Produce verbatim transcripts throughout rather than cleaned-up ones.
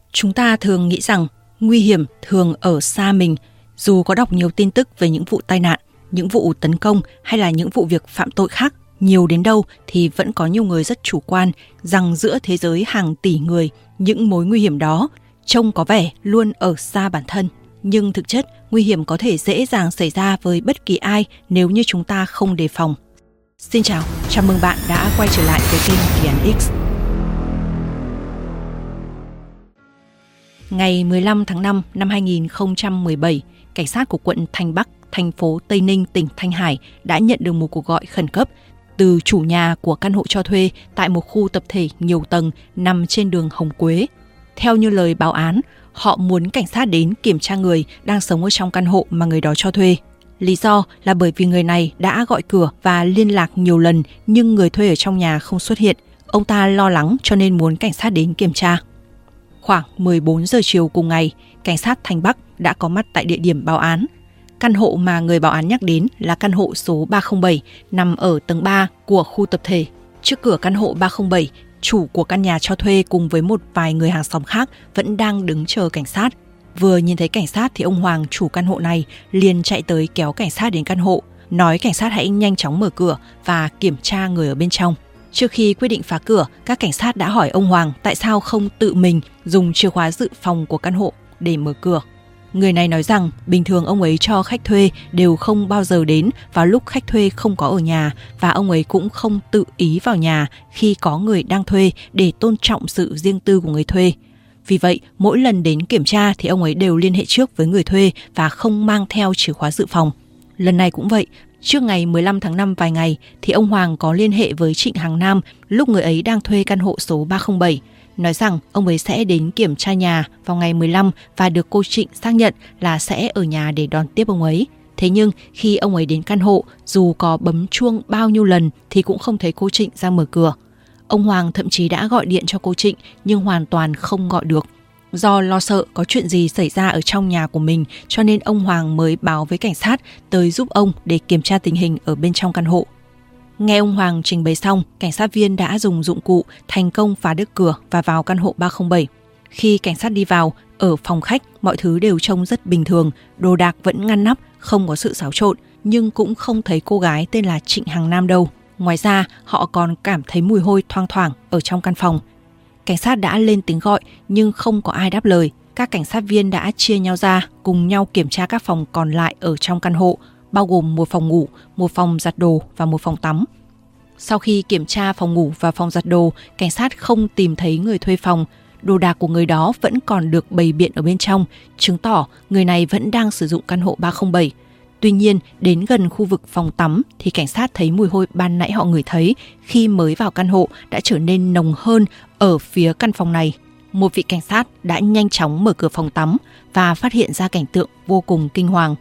Chúng ta thường nghĩ rằng nguy hiểm thường ở xa mình. Dù có đọc nhiều tin tức về những vụ tai nạn, những vụ tấn công hay là những vụ việc phạm tội khác nhiều đến đâu thì vẫn có nhiều người rất chủ quan rằng giữa thế giới hàng tỷ người, những mối nguy hiểm đó trông có vẻ luôn ở xa bản thân. Nhưng thực chất, nguy hiểm có thể dễ dàng xảy ra với bất kỳ ai nếu như chúng ta không đề phòng. Xin chào, chào mừng bạn đã quay trở lại với kênh The Án X. Ngày mười lăm tháng năm năm hai nghìn không trăm mười bảy, cảnh sát của quận Thanh Bắc, thành phố Tây Ninh, tỉnh Thanh Hải đã nhận được một cuộc gọi khẩn cấp từ chủ nhà của căn hộ cho thuê tại một khu tập thể nhiều tầng nằm trên đường Hồng Quế. Theo như lời báo án, họ muốn cảnh sát đến kiểm tra người đang sống ở trong căn hộ mà người đó cho thuê. Lý do là bởi vì người này đã gọi cửa và liên lạc nhiều lần nhưng người thuê ở trong nhà không xuất hiện. Ông ta lo lắng cho nên muốn cảnh sát đến kiểm tra. Khoảng mười bốn giờ chiều cùng ngày, cảnh sát Thanh Bắc đã có mặt tại địa điểm báo án. Căn hộ mà người báo án nhắc đến là căn hộ số ba không bảy, nằm ở tầng ba của khu tập thể. Trước cửa căn hộ ba không bảy, chủ của căn nhà cho thuê cùng với một vài người hàng xóm khác vẫn đang đứng chờ cảnh sát. Vừa nhìn thấy cảnh sát thì ông Hoàng, chủ căn hộ này, liền chạy tới kéo cảnh sát đến căn hộ, nói cảnh sát hãy nhanh chóng mở cửa và kiểm tra người ở bên trong. Trước khi quyết định phá cửa, các cảnh sát đã hỏi ông Hoàng tại sao không tự mình dùng chìa khóa dự phòng của căn hộ để mở cửa. Người này nói rằng bình thường ông ấy cho khách thuê đều không bao giờ đến vào lúc khách thuê không có ở nhà và ông ấy cũng không tự ý vào nhà khi có người đang thuê để tôn trọng sự riêng tư của người thuê. Vì vậy, mỗi lần đến kiểm tra thì ông ấy đều liên hệ trước với người thuê và không mang theo chìa khóa dự phòng. Lần này cũng vậy. Trước ngày mười lăm tháng năm vài ngày thì ông Hoàng có liên hệ với Trịnh Hằng Nam lúc người ấy đang thuê căn hộ số ba không bảy, nói rằng ông ấy sẽ đến kiểm tra nhà vào ngày mười lăm và được cô Trịnh xác nhận là sẽ ở nhà để đón tiếp ông ấy. Thế nhưng khi ông ấy đến căn hộ, dù có bấm chuông bao nhiêu lần thì cũng không thấy cô Trịnh ra mở cửa. Ông Hoàng thậm chí đã gọi điện cho cô Trịnh nhưng hoàn toàn không gọi được. Do lo sợ có chuyện gì xảy ra ở trong nhà của mình cho nên ông Hoàng mới báo với cảnh sát tới giúp ông để kiểm tra tình hình ở bên trong căn hộ. Nghe ông Hoàng trình bày xong, cảnh sát viên đã dùng dụng cụ thành công phá được cửa và vào căn hộ ba không bảy. Khi cảnh sát đi vào, ở phòng khách mọi thứ đều trông rất bình thường, đồ đạc vẫn ngăn nắp, không có sự xáo trộn, nhưng cũng không thấy cô gái tên là Trịnh Hằng Nam đâu. Ngoài ra, họ còn cảm thấy mùi hôi thoang thoảng ở trong căn phòng. Cảnh sát đã lên tiếng gọi nhưng không có ai đáp lời. Các cảnh sát viên đã chia nhau ra cùng nhau kiểm tra các phòng còn lại ở trong căn hộ, bao gồm một phòng ngủ, một phòng giặt đồ và một phòng tắm. Sau khi kiểm tra phòng ngủ và phòng giặt đồ, cảnh sát không tìm thấy người thuê phòng. Đồ đạc của người đó vẫn còn được bày biện ở bên trong, chứng tỏ người này vẫn đang sử dụng căn hộ ba không bảy. Tuy nhiên, đến gần khu vực phòng tắm thì cảnh sát thấy mùi hôi ban nãy họ ngửi thấy khi mới vào căn hộ đã trở nên nồng hơn ở phía căn phòng này. Một vị cảnh sát đã nhanh chóng mở cửa phòng tắm và phát hiện ra cảnh tượng vô cùng kinh hoàng.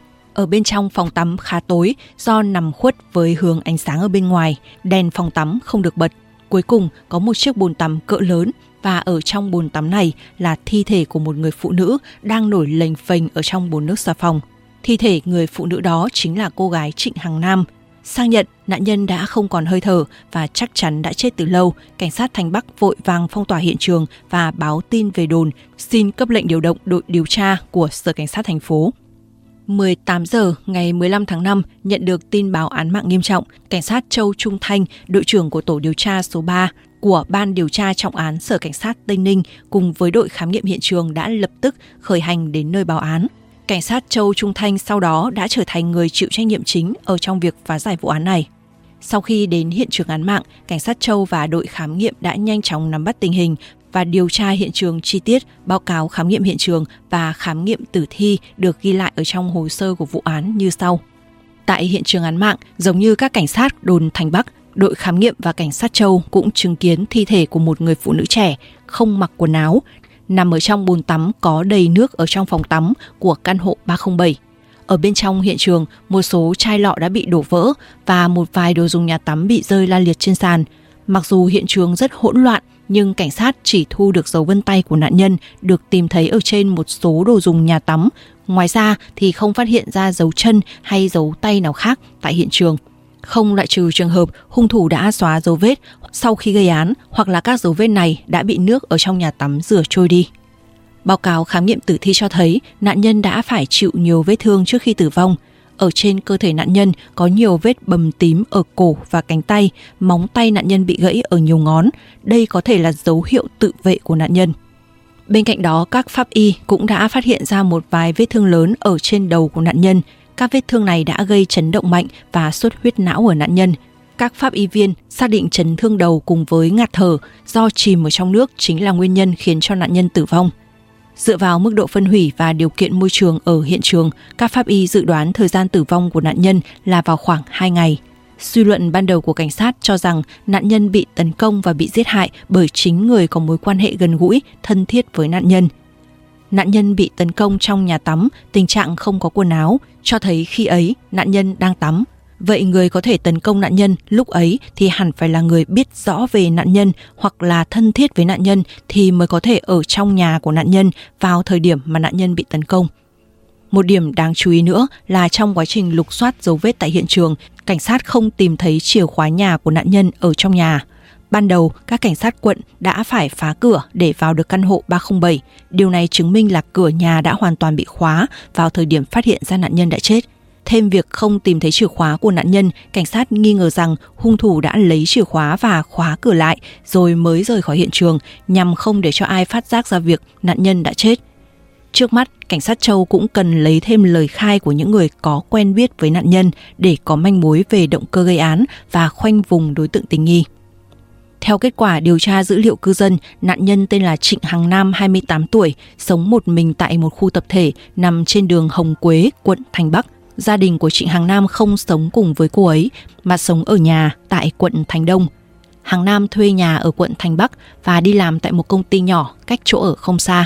Ở bên trong phòng tắm khá tối do nằm khuất với hướng ánh sáng ở bên ngoài, đèn phòng tắm không được bật. Cuối cùng có một chiếc bồn tắm cỡ lớn và ở trong bồn tắm này là thi thể của một người phụ nữ đang nổi lềnh phềnh ở trong bồn nước xà phòng. Thi thể người phụ nữ đó chính là cô gái Trịnh Hằng Nam. Xác nhận nạn nhân đã không còn hơi thở và chắc chắn đã chết từ lâu, cảnh sát Thanh Bắc vội vàng phong tỏa hiện trường và báo tin về đồn, xin cấp lệnh điều động đội điều tra của Sở Cảnh sát thành phố. mười tám giờ ngày mười lăm tháng năm, nhận được tin báo án mạng nghiêm trọng, cảnh sát Châu Trung Thanh, đội trưởng của tổ điều tra số ba của Ban điều tra trọng án Sở Cảnh sát Tây Ninh cùng với đội khám nghiệm hiện trường đã lập tức khởi hành đến nơi báo án. Cảnh sát Châu Trung Thanh sau đó đã trở thành người chịu trách nhiệm chính ở trong việc phá giải vụ án này. Sau khi đến hiện trường án mạng, cảnh sát Châu và đội khám nghiệm đã nhanh chóng nắm bắt tình hình và điều tra hiện trường chi tiết, báo cáo khám nghiệm hiện trường và khám nghiệm tử thi được ghi lại ở trong hồ sơ của vụ án như sau. Tại hiện trường án mạng, giống như các cảnh sát đồn Thanh Bắc, đội khám nghiệm và cảnh sát Châu cũng chứng kiến thi thể của một người phụ nữ trẻ, không mặc quần áo, nằm ở trong bồn tắm có đầy nước ở trong phòng tắm của căn hộ ba không bảy. Ở bên trong hiện trường, một số chai lọ đã bị đổ vỡ và một vài đồ dùng nhà tắm bị rơi la liệt trên sàn. Mặc dù hiện trường rất hỗn loạn, nhưng cảnh sát chỉ thu được dấu vân tay của nạn nhân được tìm thấy ở trên một số đồ dùng nhà tắm. Ngoài ra thì không phát hiện ra dấu chân hay dấu tay nào khác tại hiện trường. Không loại trừ trường hợp hung thủ đã xóa dấu vết sau khi gây án hoặc là các dấu vết này đã bị nước ở trong nhà tắm rửa trôi đi. Báo cáo khám nghiệm tử thi cho thấy nạn nhân đã phải chịu nhiều vết thương trước khi tử vong. Ở trên cơ thể nạn nhân có nhiều vết bầm tím ở cổ và cánh tay, móng tay nạn nhân bị gãy ở nhiều ngón. Đây có thể là dấu hiệu tự vệ của nạn nhân. Bên cạnh đó, các pháp y cũng đã phát hiện ra một vài vết thương lớn ở trên đầu của nạn nhân. Các vết thương này đã gây chấn động mạnh và xuất huyết não ở nạn nhân. Các pháp y viên xác định chấn thương đầu cùng với ngạt thở do chìm ở trong nước chính là nguyên nhân khiến cho nạn nhân tử vong. Dựa vào mức độ phân hủy và điều kiện môi trường ở hiện trường, các pháp y dự đoán thời gian tử vong của nạn nhân là vào khoảng hai ngày. Suy luận ban đầu của cảnh sát cho rằng nạn nhân bị tấn công và bị giết hại bởi chính người có mối quan hệ gần gũi, thân thiết với nạn nhân. Nạn nhân bị tấn công trong nhà tắm, tình trạng không có quần áo, cho thấy khi ấy nạn nhân đang tắm. Vậy người có thể tấn công nạn nhân lúc ấy thì hẳn phải là người biết rõ về nạn nhân hoặc là thân thiết với nạn nhân thì mới có thể ở trong nhà của nạn nhân vào thời điểm mà nạn nhân bị tấn công. Một điểm đáng chú ý nữa là trong quá trình lục soát dấu vết tại hiện trường, cảnh sát không tìm thấy chìa khóa nhà của nạn nhân ở trong nhà. Ban đầu, các cảnh sát quận đã phải phá cửa để vào được căn hộ ba không bảy. Điều này chứng minh là cửa nhà đã hoàn toàn bị khóa vào thời điểm phát hiện ra nạn nhân đã chết. Thêm việc không tìm thấy chìa khóa của nạn nhân, cảnh sát nghi ngờ rằng hung thủ đã lấy chìa khóa và khóa cửa lại rồi mới rời khỏi hiện trường nhằm không để cho ai phát giác ra việc nạn nhân đã chết. Trước mắt, cảnh sát Châu cũng cần lấy thêm lời khai của những người có quen biết với nạn nhân để có manh mối về động cơ gây án và khoanh vùng đối tượng tình nghi. Theo kết quả điều tra dữ liệu cư dân, nạn nhân tên là Trịnh Hằng Nam, hai mươi tám tuổi, sống một mình tại một khu tập thể nằm trên đường Hồng Quế, quận Thanh Bắc. Gia đình của Trịnh Hằng Nam không sống cùng với cô ấy mà sống ở nhà tại quận Thành Đông. Hằng Nam thuê nhà ở quận Thành Bắc và đi làm tại một công ty nhỏ cách chỗ ở không xa.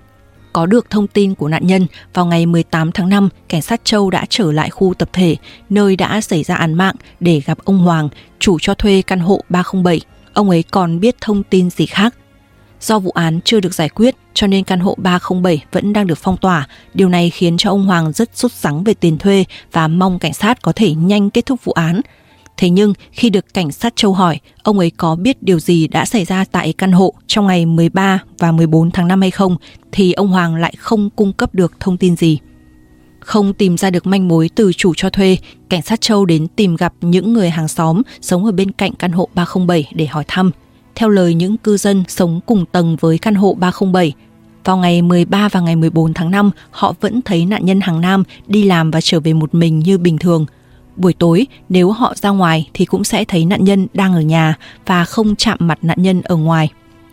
Có được thông tin của nạn nhân, vào ngày mười tám tháng năm, cảnh sát Châu đã trở lại khu tập thể nơi đã xảy ra án mạng để gặp ông Hoàng, chủ cho thuê căn hộ ba không bảy. Ông ấy còn biết thông tin gì khác. Do vụ án chưa được giải quyết cho nên căn hộ ba không bảy vẫn đang được phong tỏa. Điều này khiến cho ông Hoàng rất sốt sắng về tiền thuê và mong cảnh sát có thể nhanh kết thúc vụ án. Thế nhưng khi được cảnh sát Châu hỏi ông ấy có biết điều gì đã xảy ra tại căn hộ trong ngày mười ba và mười bốn tháng năm hay không thì ông Hoàng lại không cung cấp được thông tin gì. Không tìm ra được manh mối từ chủ cho thuê, cảnh sát Châu đến tìm gặp những người hàng xóm sống ở bên cạnh căn hộ ba không bảy để hỏi thăm. Theo lời những cư dân sống cùng tầng với căn hộ ba không bảy, vào ngày mười ba và ngày mười bốn tháng năm, họ vẫn thấy nạn nhân Hằng Nam đi làm và trở về một mình như bình thường. Buổi tối, nếu họ ra ngoài thì cũng sẽ thấy nạn nhân đang ở nhà và không chạm mặt nạn nhân ở ngoài.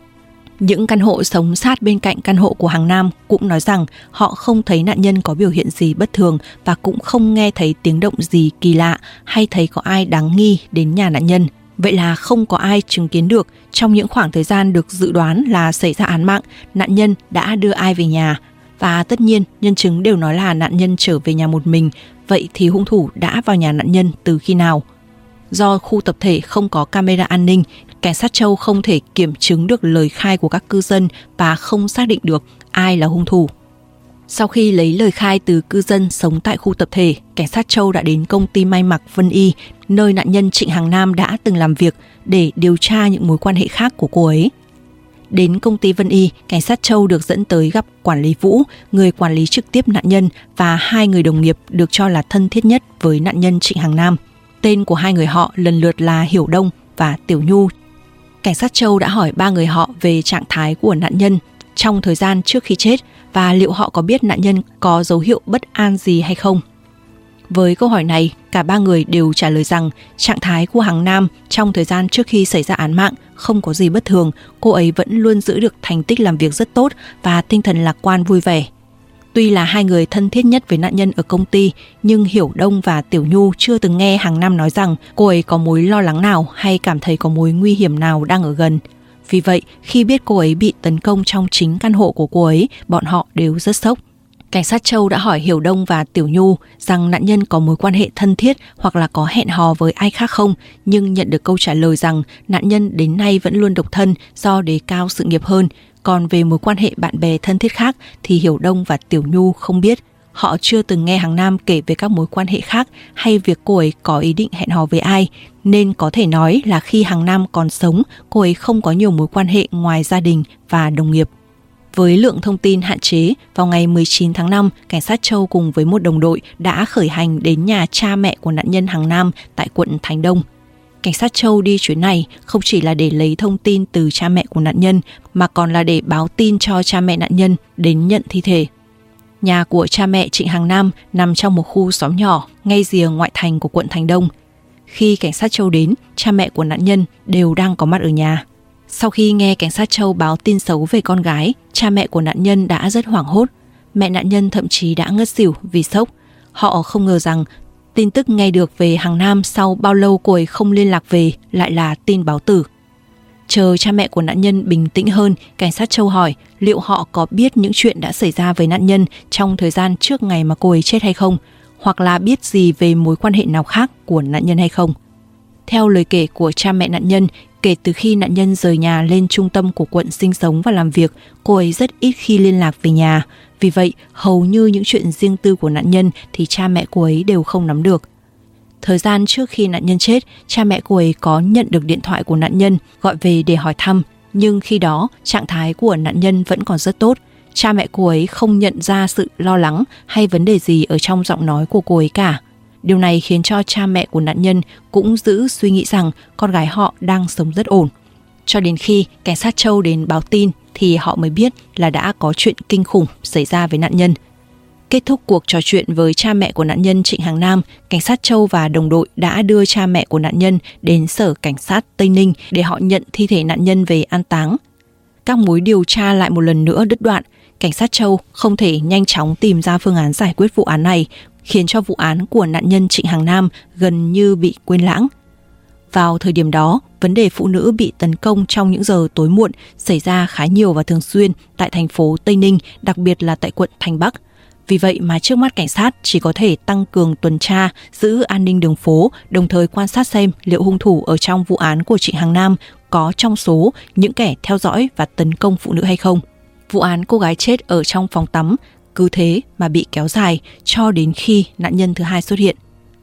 Những căn hộ sống sát bên cạnh căn hộ của Hằng Nam cũng nói rằng họ không thấy nạn nhân có biểu hiện gì bất thường và cũng không nghe thấy tiếng động gì kỳ lạ hay thấy có ai đáng nghi đến nhà nạn nhân. Vậy là không có ai chứng kiến được trong những khoảng thời gian được dự đoán là xảy ra án mạng, nạn nhân đã đưa ai về nhà. Và tất nhiên, nhân chứng đều nói là nạn nhân trở về nhà một mình. Vậy thì hung thủ đã vào nhà nạn nhân từ khi nào? Do khu tập thể không có camera an ninh, cảnh sát Châu không thể kiểm chứng được lời khai của các cư dân và không xác định được ai là hung thủ. Sau khi lấy lời khai từ cư dân sống tại khu tập thể, cảnh sát Châu đã đến công ty may mặc Vân Y, nơi nạn nhân Trịnh Hằng Nam đã từng làm việc để điều tra những mối quan hệ khác của cô ấy. Đến công ty Vân Y, cảnh sát Châu được dẫn tới gặp quản lý Vũ, người quản lý trực tiếp nạn nhân và hai người đồng nghiệp được cho là thân thiết nhất với nạn nhân Trịnh Hằng Nam. Tên của hai người họ lần lượt là Hiểu Đông và Tiểu Nhu. Cảnh sát Châu đã hỏi ba người họ về trạng thái của nạn nhân trong thời gian trước khi chết và liệu họ có biết nạn nhân có dấu hiệu bất an gì hay không. Với câu hỏi này, cả ba người đều trả lời rằng trạng thái của Hằng Nam trong thời gian trước khi xảy ra án mạng không có gì bất thường, cô ấy vẫn luôn giữ được thành tích làm việc rất tốt và tinh thần lạc quan vui vẻ. Tuy là hai người thân thiết nhất với nạn nhân ở công ty, nhưng Hiểu Đông và Tiểu Nhu chưa từng nghe Hằng Nam nói rằng cô ấy có mối lo lắng nào hay cảm thấy có mối nguy hiểm nào đang ở gần. Vì vậy, khi biết cô ấy bị tấn công trong chính căn hộ của cô ấy, bọn họ đều rất sốc. Cảnh sát Châu đã hỏi Hiểu Đông và Tiểu Nhu rằng nạn nhân có mối quan hệ thân thiết hoặc là có hẹn hò với ai khác không, nhưng nhận được câu trả lời rằng nạn nhân đến nay vẫn luôn độc thân do đề cao sự nghiệp hơn. Còn về mối quan hệ bạn bè thân thiết khác thì Hiểu Đông và Tiểu Nhu không biết. Họ chưa từng nghe Hằng Nam kể về các mối quan hệ khác hay việc cô ấy có ý định hẹn hò với ai, nên có thể nói là khi Hằng Nam còn sống, cô ấy không có nhiều mối quan hệ ngoài gia đình và đồng nghiệp. Với lượng thông tin hạn chế, vào ngày mười chín tháng năm, cảnh sát Châu cùng với một đồng đội đã khởi hành đến nhà cha mẹ của nạn nhân Hằng Nam tại quận Thành Đông. Cảnh sát Châu đi chuyến này không chỉ là để lấy thông tin từ cha mẹ của nạn nhân, mà còn là để báo tin cho cha mẹ nạn nhân đến nhận thi thể. Nhà của cha mẹ Trịnh Hằng Nam nằm trong một khu xóm nhỏ ngay rìa ngoại thành của quận Thành Đông. Khi cảnh sát Châu đến, cha mẹ của nạn nhân đều đang có mặt ở nhà. Sau khi nghe cảnh sát Châu báo tin xấu về con gái, cha mẹ của nạn nhân đã rất hoảng hốt. Mẹ nạn nhân thậm chí đã ngất xỉu vì sốc. Họ không ngờ rằng tin tức nghe được về Hằng Nam sau bao lâu cô ấy không liên lạc về lại là tin báo tử. Chờ cha mẹ của nạn nhân bình tĩnh hơn, cảnh sát Châu hỏi liệu họ có biết những chuyện đã xảy ra với nạn nhân trong thời gian trước ngày mà cô ấy chết hay không, hoặc là biết gì về mối quan hệ nào khác của nạn nhân hay không. Theo lời kể của cha mẹ nạn nhân, kể từ khi nạn nhân rời nhà lên trung tâm của quận sinh sống và làm việc, cô ấy rất ít khi liên lạc về nhà. Vì vậy, hầu như những chuyện riêng tư của nạn nhân thì cha mẹ cô ấy đều không nắm được. Thời gian trước khi nạn nhân chết, cha mẹ cô ấy có nhận được điện thoại của nạn nhân gọi về để hỏi thăm, nhưng khi đó trạng thái của nạn nhân vẫn còn rất tốt. Cha mẹ cô ấy không nhận ra sự lo lắng hay vấn đề gì ở trong giọng nói của cô ấy cả. Điều này khiến cho cha mẹ của nạn nhân cũng giữ suy nghĩ rằng con gái họ đang sống rất ổn. Cho đến khi cảnh sát Châu đến báo tin thì họ mới biết là đã có chuyện kinh khủng xảy ra với nạn nhân. Kết thúc cuộc trò chuyện với cha mẹ của nạn nhân Trịnh Hằng Nam, cảnh sát Châu và đồng đội đã đưa cha mẹ của nạn nhân đến sở cảnh sát Tây Ninh để họ nhận thi thể nạn nhân về an táng. Các mối điều tra lại một lần nữa đứt đoạn. Cảnh sát Châu không thể nhanh chóng tìm ra phương án giải quyết vụ án này, khiến cho vụ án của nạn nhân Trịnh Hằng Nam gần như bị quên lãng. Vào thời điểm đó, vấn đề phụ nữ bị tấn công trong những giờ tối muộn xảy ra khá nhiều và thường xuyên tại thành phố Tây Ninh, đặc biệt là tại quận Thành Bắc. Vì vậy mà trước mắt cảnh sát chỉ có thể tăng cường tuần tra, giữ an ninh đường phố, đồng thời quan sát xem liệu hung thủ ở trong vụ án của Trịnh Hằng Nam có trong số những kẻ theo dõi và tấn công phụ nữ hay không. Vụ án cô gái chết ở trong phòng tắm cứ thế mà bị kéo dài cho đến khi nạn nhân thứ hai xuất hiện.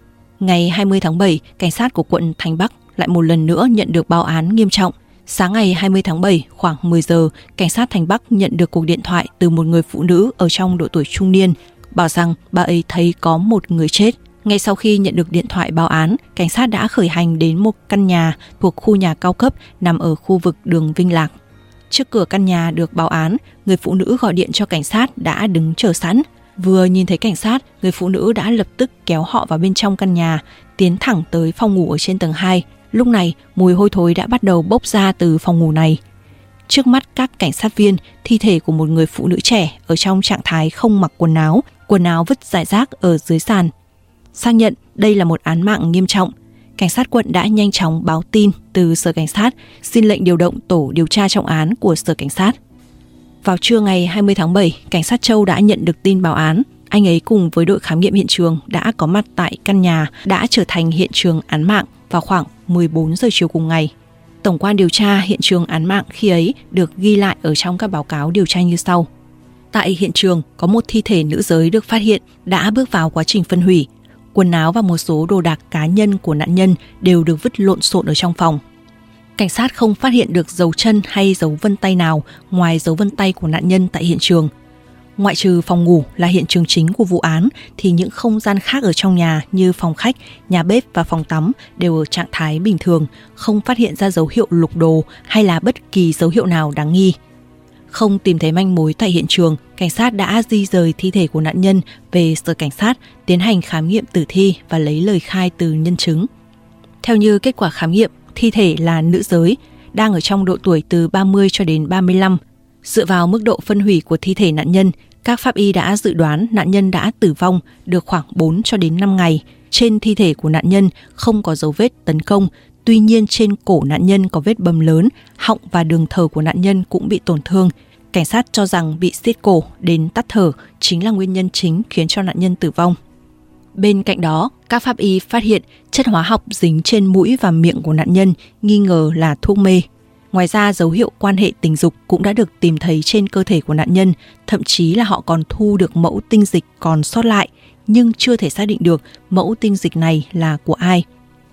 Ngày hai mươi tháng bảy, cảnh sát của quận Thành Bắc lại một lần nữa nhận được báo án nghiêm trọng. Sáng ngày hai mươi tháng bảy, khoảng mười giờ, cảnh sát Thành Bắc nhận được cuộc điện thoại từ một người phụ nữ ở trong độ tuổi trung niên, bảo rằng bà ấy thấy có một người chết. Ngay sau khi nhận được điện thoại báo án, cảnh sát đã khởi hành đến một căn nhà thuộc khu nhà cao cấp nằm ở khu vực đường Vinh Lạc. Trước cửa căn nhà được báo án, người phụ nữ gọi điện cho cảnh sát đã đứng chờ sẵn. Vừa nhìn thấy cảnh sát, người phụ nữ đã lập tức kéo họ vào bên trong căn nhà, tiến thẳng tới phòng ngủ ở trên tầng hai. Lúc này, mùi hôi thối đã bắt đầu bốc ra từ phòng ngủ này. Trước mắt các cảnh sát viên, thi thể của một người phụ nữ trẻ ở trong trạng thái không mặc quần áo, quần áo vứt rải rác ở dưới sàn. Xác nhận đây là một án mạng nghiêm trọng, cảnh sát quận đã nhanh chóng báo tin từ sở cảnh sát, xin lệnh điều động tổ điều tra trọng án của sở cảnh sát. Vào trưa ngày hai mươi tháng bảy, cảnh sát Châu đã nhận được tin báo án. Anh ấy cùng với đội khám nghiệm hiện trường đã có mặt tại căn nhà đã trở thành hiện trường án mạng vào khoảng mười bốn giờ chiều cùng ngày. Tổng quan điều tra hiện trường án mạng khi ấy được ghi lại ở trong các báo cáo điều tra như sau. Tại hiện trường có một thi thể nữ giới được phát hiện đã bước vào quá trình phân hủy. Quần áo và một số đồ đạc cá nhân của nạn nhân đều được vứt lộn xộn ở trong phòng. Cảnh sát không phát hiện được dấu chân hay dấu vân tay nào ngoài dấu vân tay của nạn nhân tại hiện trường. Ngoại trừ phòng ngủ là hiện trường chính của vụ án thì những không gian khác ở trong nhà như phòng khách, nhà bếp và phòng tắm đều ở trạng thái bình thường, không phát hiện ra dấu hiệu lục đồ hay là bất kỳ dấu hiệu nào đáng nghi. Không tìm thấy manh mối tại hiện trường, cảnh sát đã di rời thi thể của nạn nhân về sở cảnh sát, tiến hành khám nghiệm tử thi và lấy lời khai từ nhân chứng. Theo như kết quả khám nghiệm, thi thể là nữ giới, đang ở trong độ tuổi từ ba mươi cho đến ba mươi lăm. Dựa vào mức độ phân hủy của thi thể nạn nhân, các pháp y đã dự đoán nạn nhân đã tử vong được khoảng bốn cho đến năm ngày. Trên thi thể của nạn nhân không có dấu vết tấn công, tuy nhiên trên cổ nạn nhân có vết bầm lớn, họng và đường thở của nạn nhân cũng bị tổn thương. Cảnh sát cho rằng bị siết cổ đến tắc thở chính là nguyên nhân chính khiến cho nạn nhân tử vong. Bên cạnh đó, các pháp y phát hiện chất hóa học dính trên mũi và miệng của nạn nhân, nghi ngờ là thuốc mê. Ngoài ra, dấu hiệu quan hệ tình dục cũng đã được tìm thấy trên cơ thể của nạn nhân, thậm chí là họ còn thu được mẫu tinh dịch còn sót lại, nhưng chưa thể xác định được mẫu tinh dịch này là của ai.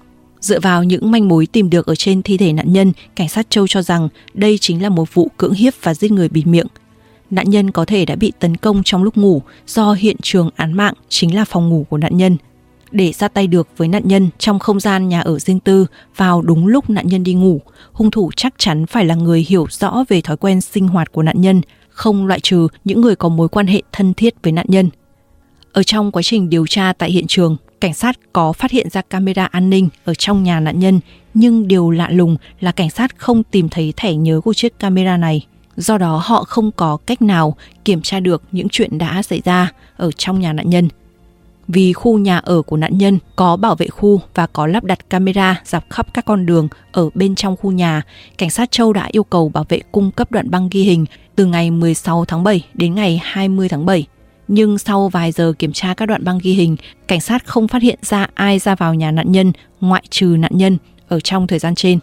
Dựa vào những manh mối tìm được ở trên thi thể nạn nhân, cảnh sát Châu cho rằng đây chính là một vụ cưỡng hiếp và giết người bịt miệng. nạn nhân có thể đã bị tấn công trong lúc ngủ do hiện trường án mạng chính là phòng ngủ của nạn nhân. Để ra tay được với nạn nhân trong không gian nhà ở riêng tư vào đúng lúc nạn nhân đi ngủ, hung thủ chắc chắn phải là người hiểu rõ về thói quen sinh hoạt của nạn nhân, không loại trừ những người có mối quan hệ thân thiết với nạn nhân. Ở trong quá trình điều tra tại hiện trường, cảnh sát có phát hiện ra camera an ninh ở trong nhà nạn nhân, nhưng điều lạ lùng là cảnh sát không tìm thấy thẻ nhớ của chiếc camera này. Do đó họ không có cách nào kiểm tra được những chuyện đã xảy ra ở trong nhà nạn nhân. Vì khu nhà ở của nạn nhân có bảo vệ khu và có lắp đặt camera dọc khắp các con đường ở bên trong khu nhà, cảnh sát Châu đã yêu cầu bảo vệ cung cấp đoạn băng ghi hình từ ngày mười sáu tháng bảy đến ngày hai mươi tháng bảy. Nhưng sau vài giờ kiểm tra các đoạn băng ghi hình, cảnh sát không phát hiện ra ai ra vào nhà nạn nhân ngoại trừ nạn nhân ở trong thời gian trên.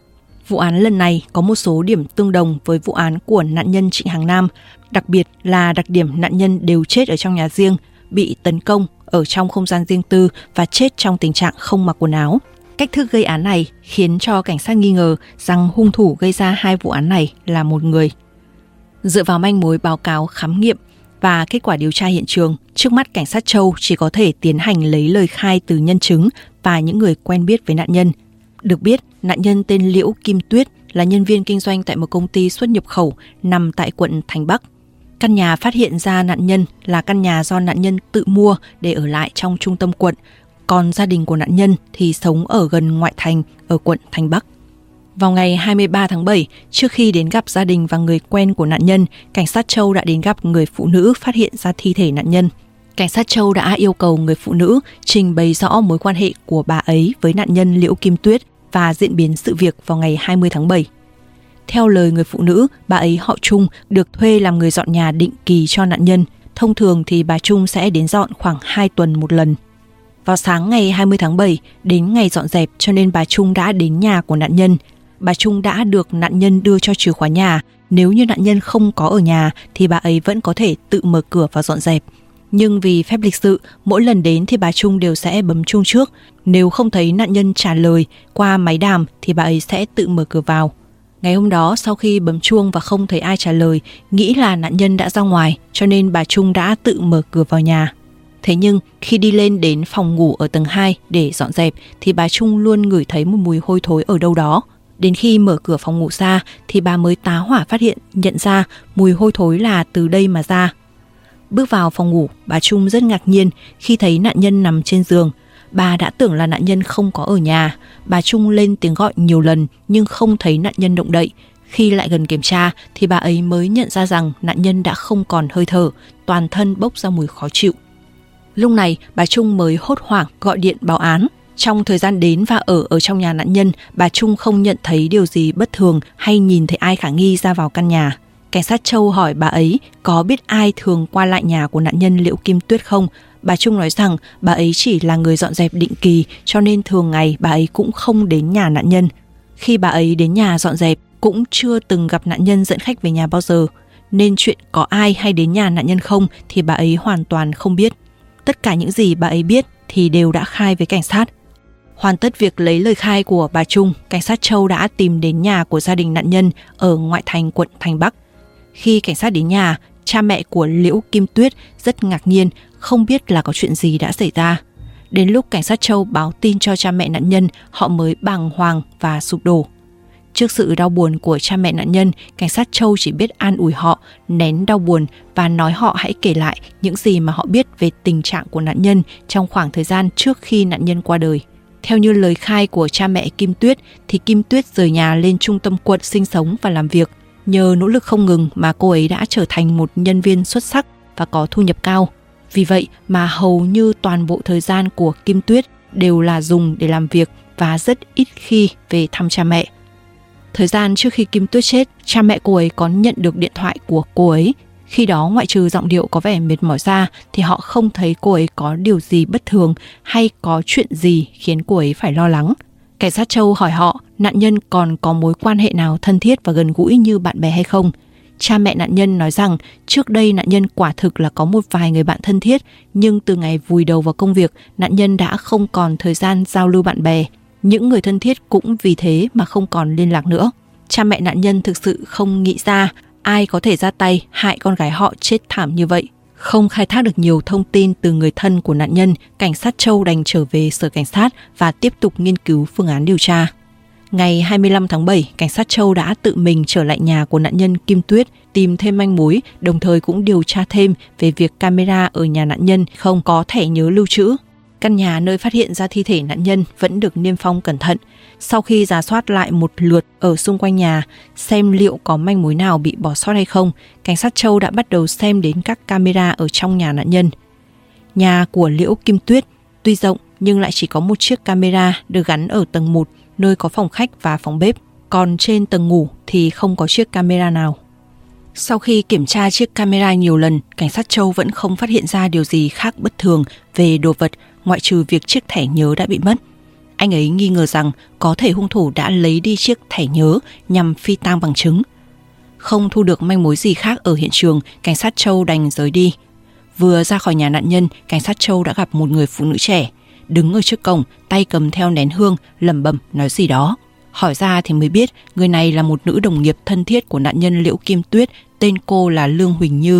Vụ án lần này có một số điểm tương đồng với vụ án của nạn nhân Trịnh Hàng Nam, đặc biệt là đặc điểm nạn nhân đều chết ở trong nhà riêng, bị tấn công ở trong không gian riêng tư và chết trong tình trạng không mặc quần áo. Cách thức gây án này khiến cho cảnh sát nghi ngờ rằng hung thủ gây ra hai vụ án này là một người. Dựa vào manh mối báo cáo khám nghiệm và kết quả điều tra hiện trường, trước mắt cảnh sát Châu chỉ có thể tiến hành lấy lời khai từ nhân chứng và những người quen biết với nạn nhân. Được biết, nạn nhân tên Liễu Kim Tuyết là nhân viên kinh doanh tại một công ty xuất nhập khẩu nằm tại quận Thành Bắc. Căn nhà phát hiện ra nạn nhân là căn nhà do nạn nhân tự mua để ở lại trong trung tâm quận, còn gia đình của nạn nhân thì sống ở gần ngoại thành ở quận Thành Bắc. Vào ngày hai mươi ba tháng bảy, trước khi đến gặp gia đình và người quen của nạn nhân, cảnh sát Châu đã đến gặp người phụ nữ phát hiện ra thi thể nạn nhân. Cảnh sát Châu đã yêu cầu người phụ nữ trình bày rõ mối quan hệ của bà ấy với nạn nhân Liễu Kim Tuyết và diễn biến sự việc vào ngày hai mươi tháng bảy. Theo lời người phụ nữ, bà ấy họ Trung, được thuê làm người dọn nhà định kỳ cho nạn nhân. Thông thường thì bà Trung sẽ đến dọn khoảng hai tuần một lần. Vào sáng ngày hai mươi tháng bảy, đến ngày dọn dẹp cho nên bà Trung đã đến nhà của nạn nhân. Bà Trung đã được nạn nhân đưa cho chìa khóa nhà. Nếu như nạn nhân không có ở nhà thì bà ấy vẫn có thể tự mở cửa và dọn dẹp. Nhưng vì phép lịch sự, mỗi lần đến thì bà Trung đều sẽ bấm chuông trước. Nếu không thấy nạn nhân trả lời qua máy đàm thì bà ấy sẽ tự mở cửa vào. Ngày hôm đó, sau khi bấm chuông và không thấy ai trả lời, nghĩ là nạn nhân đã ra ngoài, cho nên bà Trung đã tự mở cửa vào nhà. Thế nhưng, khi đi lên đến phòng ngủ ở tầng hai để dọn dẹp, thì bà Trung luôn ngửi thấy một mùi hôi thối ở đâu đó. Đến khi mở cửa phòng ngủ ra, thì bà mới tá hỏa phát hiện, nhận ra mùi hôi thối là từ đây mà ra. Bước vào phòng ngủ, bà Trung rất ngạc nhiên khi thấy nạn nhân nằm trên giường. Bà đã tưởng là nạn nhân không có ở nhà. Bà Trung lên tiếng gọi nhiều lần nhưng không thấy nạn nhân động đậy. Khi lại gần kiểm tra thì bà ấy mới nhận ra rằng nạn nhân đã không còn hơi thở, toàn thân bốc ra mùi khó chịu. Lúc này bà Trung mới hốt hoảng gọi điện báo án. Trong thời gian đến và ở ở trong nhà nạn nhân, bà Trung không nhận thấy điều gì bất thường hay nhìn thấy ai khả nghi ra vào căn nhà. Cảnh sát Châu hỏi bà ấy có biết ai thường qua lại nhà của nạn nhân Liễu Kim Tuyết không. Bà Trung nói rằng bà ấy chỉ là người dọn dẹp định kỳ, cho nên thường ngày bà ấy cũng không đến nhà nạn nhân. Khi bà ấy đến nhà dọn dẹp cũng chưa từng gặp nạn nhân dẫn khách về nhà bao giờ, nên chuyện có ai hay đến nhà nạn nhân không thì bà ấy hoàn toàn không biết. Tất cả những gì bà ấy biết thì đều đã khai với cảnh sát. Hoàn tất việc lấy lời khai của bà Trung, cảnh sát Châu đã tìm đến nhà của gia đình nạn nhân ở ngoại thành quận Thành Bắc. Khi cảnh sát đến nhà, cha mẹ của Liễu Kim Tuyết rất ngạc nhiên, không biết là có chuyện gì đã xảy ra. Đến lúc cảnh sát Châu báo tin cho cha mẹ nạn nhân, họ mới bàng hoàng và sụp đổ. Trước sự đau buồn của cha mẹ nạn nhân, cảnh sát Châu chỉ biết an ủi họ, nén đau buồn và nói họ hãy kể lại những gì mà họ biết về tình trạng của nạn nhân trong khoảng thời gian trước khi nạn nhân qua đời. Theo như lời khai của cha mẹ Kim Tuyết, thì Kim Tuyết rời nhà lên trung tâm quận sinh sống và làm việc. Nhờ nỗ lực không ngừng mà cô ấy đã trở thành một nhân viên xuất sắc và có thu nhập cao. Vì vậy mà hầu như toàn bộ thời gian của Kim Tuyết đều là dùng để làm việc và rất ít khi về thăm cha mẹ. Thời gian trước khi Kim Tuyết chết, cha mẹ cô ấy có nhận được điện thoại của cô ấy. Khi đó ngoại trừ giọng điệu có vẻ mệt mỏi ra thì họ không thấy cô ấy có điều gì bất thường hay có chuyện gì khiến cô ấy phải lo lắng. Cảnh sát Châu hỏi họ nạn nhân còn có mối quan hệ nào thân thiết và gần gũi như bạn bè hay không. Cha mẹ nạn nhân nói rằng trước đây nạn nhân quả thực là có một vài người bạn thân thiết, nhưng từ ngày vùi đầu vào công việc, nạn nhân đã không còn thời gian giao lưu bạn bè. Những người thân thiết cũng vì thế mà không còn liên lạc nữa. Cha mẹ nạn nhân thực sự không nghĩ ra ai có thể ra tay hại con gái họ chết thảm như vậy. Không khai thác được nhiều thông tin từ người thân của nạn nhân, cảnh sát Châu đành trở về sở cảnh sát và tiếp tục nghiên cứu phương án điều tra. Ngày hai mươi lăm tháng bảy, cảnh sát Châu đã tự mình trở lại nhà của nạn nhân Kim Tuyết, tìm thêm manh mối, đồng thời cũng điều tra thêm về việc camera ở nhà nạn nhân không có thẻ nhớ lưu trữ. Căn nhà nơi phát hiện ra thi thể nạn nhân vẫn được niêm phong cẩn thận. Sau khi rà soát lại một lượt ở xung quanh nhà, xem liệu có manh mối nào bị bỏ sót hay không, cảnh sát Châu đã bắt đầu xem đến các camera ở trong nhà nạn nhân. Nhà của Liễu Kim Tuyết tuy rộng nhưng lại chỉ có một chiếc camera được gắn ở tầng một, nơi có phòng khách và phòng bếp, còn trên tầng ngủ thì không có chiếc camera nào. Sau khi kiểm tra chiếc camera nhiều lần, cảnh sát Châu vẫn không phát hiện ra điều gì khác bất thường về đồ vật ngoại trừ việc chiếc thẻ nhớ đã bị mất. Anh ấy nghi ngờ rằng có thể hung thủ đã lấy đi chiếc thẻ nhớ nhằm phi tang bằng chứng. Không thu được manh mối gì khác ở hiện trường, cảnh sát Châu đành rời đi. Vừa ra khỏi nhà nạn nhân, cảnh sát Châu đã gặp một người phụ nữ trẻ, đứng ở trước cổng, tay cầm theo nén hương, lẩm bẩm nói gì đó. Hỏi ra thì mới biết người này là một nữ đồng nghiệp thân thiết của nạn nhân Liễu Kim Tuyết, tên cô là Lương Huỳnh Như.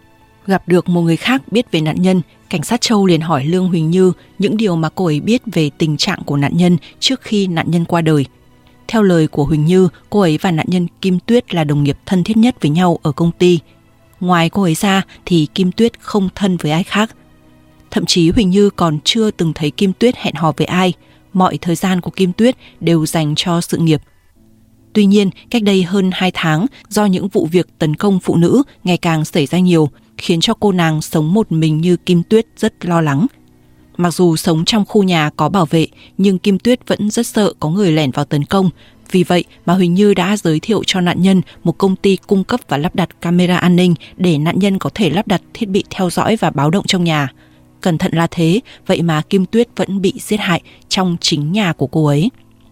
Gặp được một người khác biết về nạn nhân, cảnh sát Châu liền hỏi Lương Huỳnh Như những điều mà cô ấy biết về tình trạng của nạn nhân trước khi nạn nhân qua đời. Theo lời của Huỳnh Như, cô ấy và nạn nhân Kim Tuyết là đồng nghiệp thân thiết nhất với nhau ở công ty. Ngoài cô ấy ra thì Kim Tuyết không thân với ai khác. Thậm chí Huỳnh Như còn chưa từng thấy Kim Tuyết hẹn hò với ai. Mọi thời gian của Kim Tuyết đều dành cho sự nghiệp. Tuy nhiên, cách đây hơn hai tháng, do những vụ việc tấn công phụ nữ ngày càng xảy ra nhiều, khiến cho cô nàng sống một mình như Kim Tuyết rất lo lắng. Mặc dù sống trong khu nhà có bảo vệ, nhưng Kim Tuyết vẫn rất sợ có người lẻn vào tấn công. Vì vậy mà Huỳnh Như đã giới thiệu cho nạn nhân một công ty cung cấp và lắp đặt camera an ninh để nạn nhân có thể lắp đặt thiết bị theo dõi và báo động trong nhà. Cẩn thận là thế, vậy mà Kim Tuyết vẫn bị giết hại trong chính nhà của cô ấy.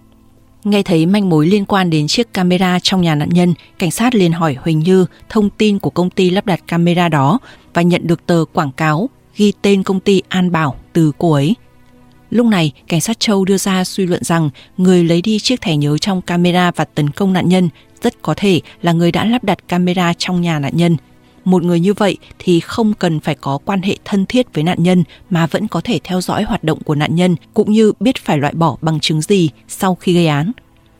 Nghe thấy manh mối liên quan đến chiếc camera trong nhà nạn nhân, cảnh sát liền hỏi Huỳnh Như thông tin của công ty lắp đặt camera đó và nhận được tờ quảng cáo ghi tên công ty An Bảo từ cô ấy. Lúc này, cảnh sát Châu đưa ra suy luận rằng người lấy đi chiếc thẻ nhớ trong camera và tấn công nạn nhân rất có thể là người đã lắp đặt camera trong nhà nạn nhân. Một người như vậy thì không cần phải có quan hệ thân thiết với nạn nhân mà vẫn có thể theo dõi hoạt động của nạn nhân cũng như biết phải loại bỏ bằng chứng gì sau khi gây án.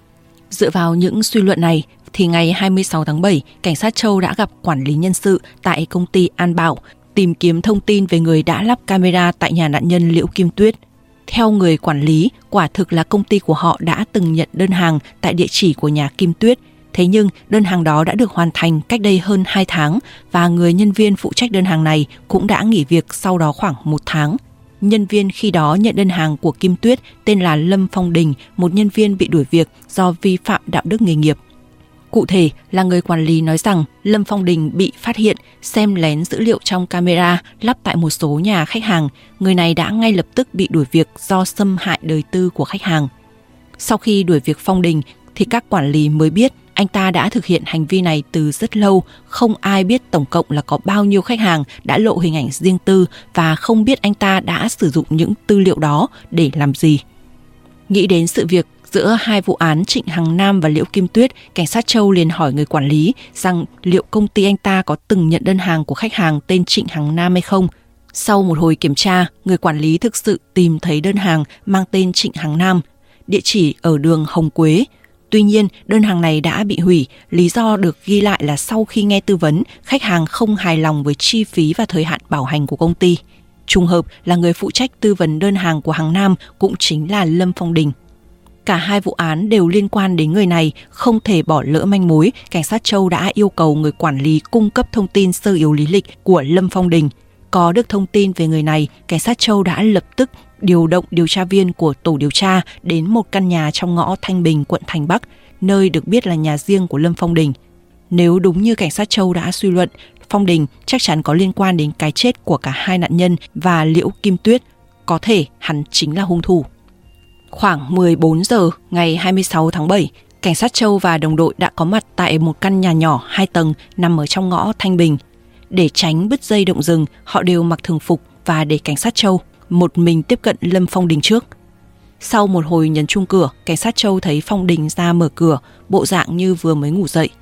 Dựa vào những suy luận này thì ngày hai mươi sáu tháng bảy, cảnh sát Châu đã gặp quản lý nhân sự tại công ty An Bảo tìm kiếm thông tin về người đã lắp camera tại nhà nạn nhân Liễu Kim Tuyết. Theo người quản lý, quả thực là công ty của họ đã từng nhận đơn hàng tại địa chỉ của nhà Kim Tuyết. Thế nhưng đơn hàng đó đã được hoàn thành cách đây hơn hai tháng và người nhân viên phụ trách đơn hàng này cũng đã nghỉ việc sau đó khoảng một tháng. Nhân viên khi đó nhận đơn hàng của Kim Tuyết tên là Lâm Phong Đình, một nhân viên bị đuổi việc do vi phạm đạo đức nghề nghiệp. Cụ thể là người quản lý nói rằng Lâm Phong Đình bị phát hiện xem lén dữ liệu trong camera lắp tại một số nhà khách hàng. Người này đã ngay lập tức bị đuổi việc do xâm hại đời tư của khách hàng. Sau khi đuổi việc Phong Đình thì các quản lý mới biết anh ta đã thực hiện hành vi này từ rất lâu, không ai biết tổng cộng là có bao nhiêu khách hàng đã lộ hình ảnh riêng tư và không biết anh ta đã sử dụng những tư liệu đó để làm gì. Nghĩ đến sự việc giữa hai vụ án Trịnh Hằng Nam và Liễu Kim Tuyết, cảnh sát Châu liền hỏi người quản lý rằng liệu công ty anh ta có từng nhận đơn hàng của khách hàng tên Trịnh Hằng Nam hay không. Sau một hồi kiểm tra, người quản lý thực sự tìm thấy đơn hàng mang tên Trịnh Hằng Nam, địa chỉ ở đường Hồng Quế. Tuy nhiên, đơn hàng này đã bị hủy, lý do được ghi lại là sau khi nghe tư vấn, khách hàng không hài lòng với chi phí và thời hạn bảo hành của công ty. Trùng hợp là người phụ trách tư vấn đơn hàng của Hằng Nam cũng chính là Lâm Phong Đình. Cả hai vụ án đều liên quan đến người này, không thể bỏ lỡ manh mối, cảnh sát Châu đã yêu cầu người quản lý cung cấp thông tin sơ yếu lý lịch của Lâm Phong Đình. Có được thông tin về người này, cảnh sát Châu đã lập tức điều động điều tra viên của tổ điều tra đến một căn nhà trong ngõ Thanh Bình, quận Thành Bắc, nơi được biết là nhà riêng của Lâm Phong Đình. Nếu đúng như cảnh sát Châu đã suy luận, Phong Đình chắc chắn có liên quan đến cái chết của cả hai nạn nhân và Liễu Kim Tuyết. Có thể hắn chính là hung thủ. Khoảng mười bốn giờ ngày hai mươi sáu tháng bảy, cảnh sát Châu và đồng đội đã có mặt tại một căn nhà nhỏ hai tầng nằm ở trong ngõ Thanh Bình. Để tránh bứt dây động rừng, họ đều mặc thường phục và để cảnh sát Châu một mình tiếp cận Lâm Phong Đình trước. Sau một hồi nhấn chuông cửa, cảnh sát Châu thấy Phong Đình ra mở cửa, bộ dạng như vừa mới ngủ dậy.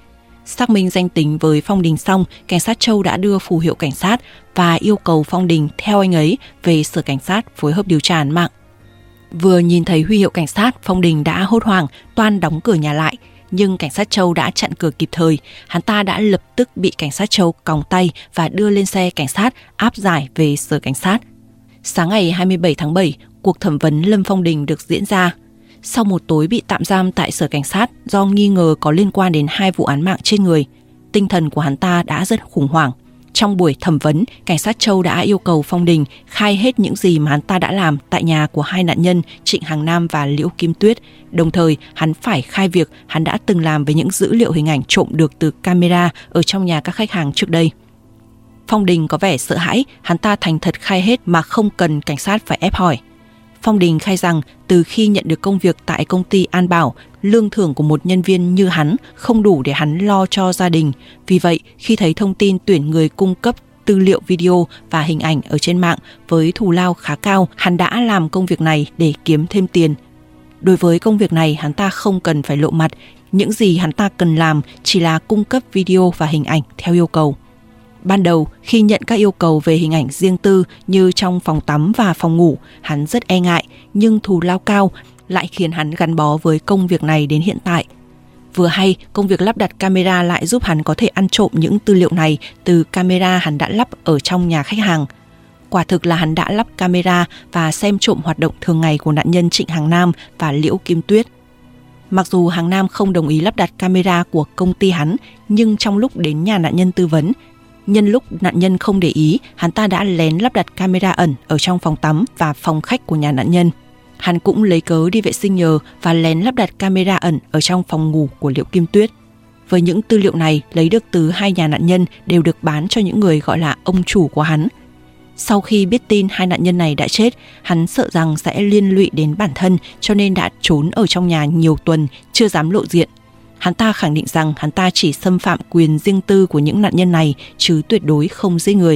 Xác minh danh tính với Phong Đình xong, cảnh sát Châu đã đưa phù hiệu cảnh sát và yêu cầu Phong Đình theo anh ấy về sở cảnh sát phối hợp điều tra án mạng. Vừa nhìn thấy huy hiệu cảnh sát, Phong Đình đã hốt hoảng, toan đóng cửa nhà lại. Nhưng cảnh sát Châu đã chặn cửa kịp thời, hắn ta đã lập tức bị cảnh sát Châu còng tay và đưa lên xe cảnh sát áp giải về sở cảnh sát. Sáng ngày hai mươi bảy tháng bảy, cuộc thẩm vấn Lâm Phong Đình được diễn ra. Sau một tối bị tạm giam tại sở cảnh sát do nghi ngờ có liên quan đến hai vụ án mạng trên người, tinh thần của hắn ta đã rất khủng hoảng. Trong buổi thẩm vấn, cảnh sát Châu đã yêu cầu Phong Đình khai hết những gì mà hắn ta đã làm tại nhà của hai nạn nhân Trịnh Hằng Nam và Liễu Kim Tuyết. Đồng thời, hắn phải khai việc hắn đã từng làm với những dữ liệu hình ảnh trộm được từ camera ở trong nhà các khách hàng trước đây. Phong Đình có vẻ sợ hãi, hắn ta thành thật khai hết mà không cần cảnh sát phải ép hỏi. Phong Đình khai rằng từ khi nhận được công việc tại công ty An Bảo, lương thưởng của một nhân viên như hắn không đủ để hắn lo cho gia đình. Vì vậy, khi thấy thông tin tuyển người cung cấp tư liệu video và hình ảnh ở trên mạng với thù lao khá cao, hắn đã làm công việc này để kiếm thêm tiền. Đối với công việc này, hắn ta không cần phải lộ mặt. Những gì hắn ta cần làm chỉ là cung cấp video và hình ảnh theo yêu cầu. Ban đầu, khi nhận các yêu cầu về hình ảnh riêng tư như trong phòng tắm và phòng ngủ, hắn rất e ngại, nhưng thù lao cao lại khiến hắn gắn bó với công việc này đến hiện tại. Vừa hay, công việc lắp đặt camera lại giúp hắn có thể ăn trộm những tư liệu này từ camera hắn đã lắp ở trong nhà khách hàng. Quả thực là hắn đã lắp camera và xem trộm hoạt động thường ngày của nạn nhân Trịnh Hằng Nam và Liễu Kim Tuyết. Mặc dù Hằng Nam không đồng ý lắp đặt camera của công ty hắn, nhưng trong lúc đến nhà nạn nhân tư vấn, nhân lúc nạn nhân không để ý, hắn ta đã lén lắp đặt camera ẩn ở trong phòng tắm và phòng khách của nhà nạn nhân. Hắn cũng lấy cớ đi vệ sinh nhờ và lén lắp đặt camera ẩn ở trong phòng ngủ của Liễu Kim Tuyết. Với những tư liệu này lấy được từ hai nhà nạn nhân đều được bán cho những người gọi là ông chủ của hắn. Sau khi biết tin hai nạn nhân này đã chết, hắn sợ rằng sẽ liên lụy đến bản thân cho nên đã trốn ở trong nhà nhiều tuần, chưa dám lộ diện. Hắn ta khẳng định rằng hắn ta chỉ xâm phạm quyền riêng tư của những nạn nhân này chứ tuyệt đối không giết người.